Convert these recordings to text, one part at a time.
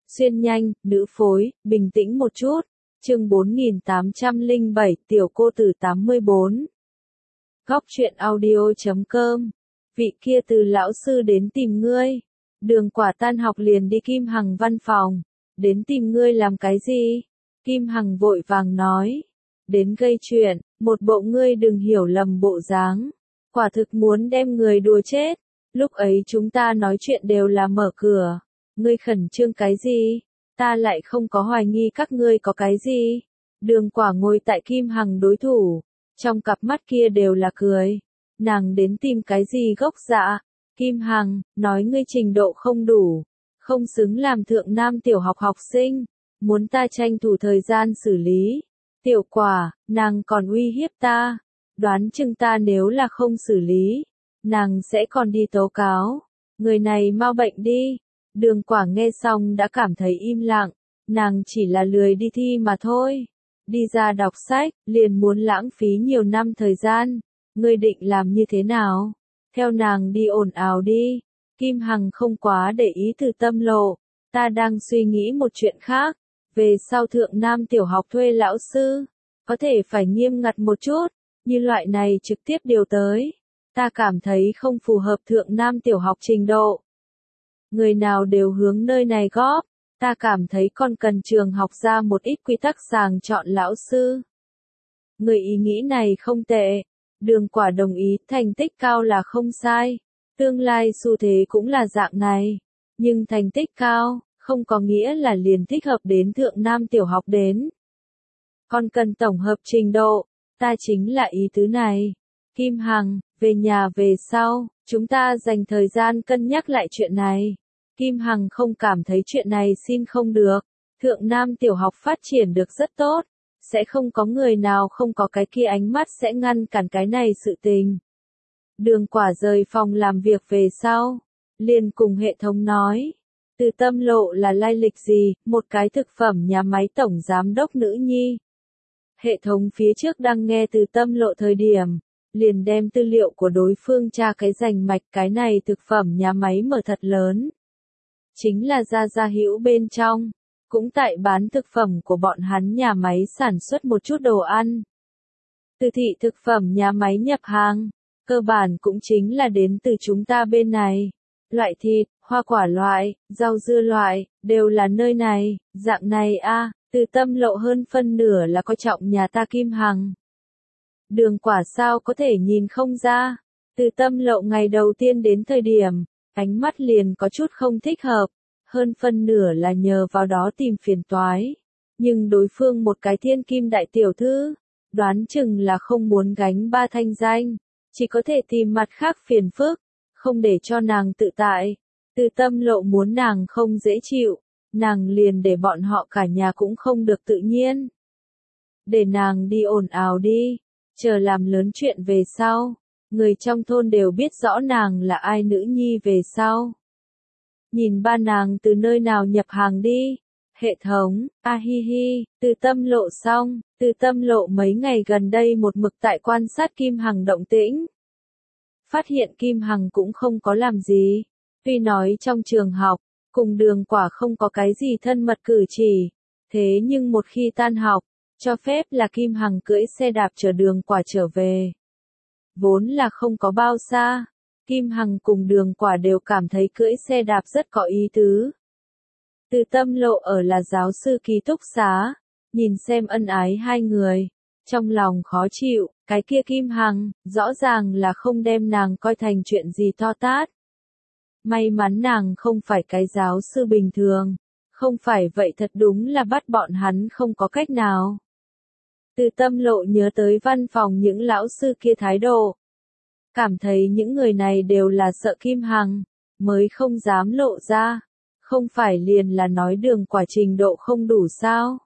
Xuyên nhanh, nữ phối, bình tĩnh một chút. Chương 4807, tiểu cô tử 84. Góc truyện audio.com. Vị kia từ lão sư đến tìm ngươi. Đường Quả tan học liền đi Kim Hằng văn phòng. Đến tìm ngươi làm cái gì? Kim Hằng vội vàng nói. Đến gây chuyện, một bộ ngươi đừng hiểu lầm bộ dáng. Quả thực muốn đem người đùa chết. Lúc ấy chúng ta nói chuyện đều là mở cửa. Ngươi khẩn trương cái gì? Ta lại không có hoài nghi các ngươi có cái gì. Đường Quả ngồi tại Kim Hằng đối thủ. Trong cặp mắt kia đều là cười. Nàng đến tìm cái gì gốc dạ? Kim Hằng, nói ngươi trình độ không đủ. Không xứng làm thượng nam tiểu học học sinh. Muốn ta tranh thủ thời gian xử lý. Tiểu Quả, nàng còn uy hiếp ta. Đoán chừng ta nếu là không xử lý. Nàng sẽ còn đi tố cáo. Người này mau bệnh đi. Đường Quả nghe xong đã cảm thấy im lặng. Nàng chỉ là lười đi thi mà thôi. Đi ra đọc sách, liền muốn lãng phí nhiều năm thời gian. Ngươi định làm như thế nào? Theo nàng đi ồn ào đi. Kim Hằng không quá để ý Từ Tâm Lộ. Ta đang suy nghĩ một chuyện khác. Về sau thượng nam tiểu học thuê lão sư. Có thể phải nghiêm ngặt một chút. Như loại này trực tiếp điều tới. Ta cảm thấy không phù hợp thượng nam tiểu học trình độ. Người nào đều hướng nơi này góp. Ta cảm thấy còn cần trường học ra một ít quy tắc sàng chọn lão sư. Người ý nghĩ này không tệ. Đường Quả đồng ý, thành tích cao là không sai. Tương lai xu thế cũng là dạng này. Nhưng thành tích cao, không có nghĩa là liền thích hợp đến thượng nam tiểu học đến. Còn cần tổng hợp trình độ. Ta chính là ý tứ này. Kim Hằng, về nhà về sau, chúng ta dành thời gian cân nhắc lại chuyện này. Kim Hằng không cảm thấy chuyện này xin không được. Thượng nam tiểu học phát triển được rất tốt. Sẽ không có người nào không có cái kia ánh mắt sẽ ngăn cản cái này sự tình. Đường Quả rời phòng làm việc về sau. Liền cùng hệ thống nói. Từ Tâm Lộ là lai lịch gì, một cái thực phẩm nhà máy tổng giám đốc nữ nhi. Hệ thống phía trước đang nghe Từ Tâm Lộ thời điểm. Liền đem tư liệu của đối phương tra cái rành mạch cái này thực phẩm nhà máy mở thật lớn. Chính là Gia Hữu bên trong. Cũng tại bán thực phẩm của bọn hắn nhà máy sản xuất một chút đồ ăn. Từ thị thực phẩm nhà máy nhập hàng. Cơ bản cũng chính là đến từ chúng ta bên này. Loại thịt, hoa quả loại, rau dưa loại, đều là nơi này, dạng này a. Từ Tâm Lộ hơn phân nửa là coi trọng nhà ta Kim Hằng. Đường Quả sao có thể nhìn không ra. Từ Tâm Lộ ngày đầu tiên đến thời điểm, ánh mắt liền có chút không thích hợp. Hơn phân nửa là nhờ vào đó tìm phiền toái. Nhưng đối phương một cái thiên kim đại tiểu thư, đoán chừng là không muốn gánh ba thanh danh. Chỉ có thể tìm mặt khác phiền phức, không để cho nàng tự tại. Từ Tâm Lộ muốn nàng không dễ chịu, nàng liền để bọn họ cả nhà cũng không được tự nhiên. Để nàng đi ồn ào đi, chờ làm lớn chuyện về sau. Người trong thôn đều biết rõ nàng là ai nữ nhi về sau. Nhìn ba nàng từ nơi nào nhập hàng đi. Hệ thống, a hi hi, Từ Tâm Lộ xong. Từ Tâm Lộ mấy ngày gần đây một mực tại quan sát Kim Hằng động tĩnh. Phát hiện Kim Hằng cũng không có làm gì. Tuy nói trong trường học, cùng Đường Quả không có cái gì thân mật cử chỉ. Thế nhưng một khi tan học, cho phép là Kim Hằng cưỡi xe đạp chở Đường Quả trở về. Vốn là không có bao xa. Kim Hằng cùng Đường Quả đều cảm thấy cưỡi xe đạp rất có ý tứ. Từ Tâm Lộ ở là giáo sư ký túc xá. Nhìn xem ân ái hai người. Trong lòng khó chịu, cái kia Kim Hằng, rõ ràng là không đem nàng coi thành chuyện gì to tát. May mắn nàng không phải cái giáo sư bình thường. Không phải vậy thật đúng là bắt bọn hắn không có cách nào. Từ Tâm Lộ nhớ tới văn phòng những lão sư kia thái độ. Cảm thấy những người này đều là sợ Kim Hằng, mới không dám lộ ra. Không phải liền là nói Đường Quả trình độ không đủ sao.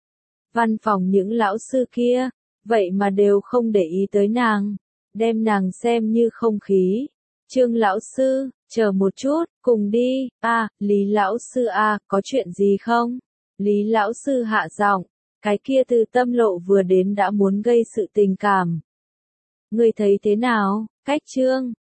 Văn phòng những lão sư kia, vậy mà đều không để ý tới nàng. Đem nàng xem như không khí. Trương lão sư, chờ một chút, cùng đi. Lý lão sư có chuyện gì không? Lý lão sư hạ giọng. Cái kia Từ Tâm Lộ vừa đến đã muốn gây sự tình cảm. Ngươi thấy thế nào? Cách Trương,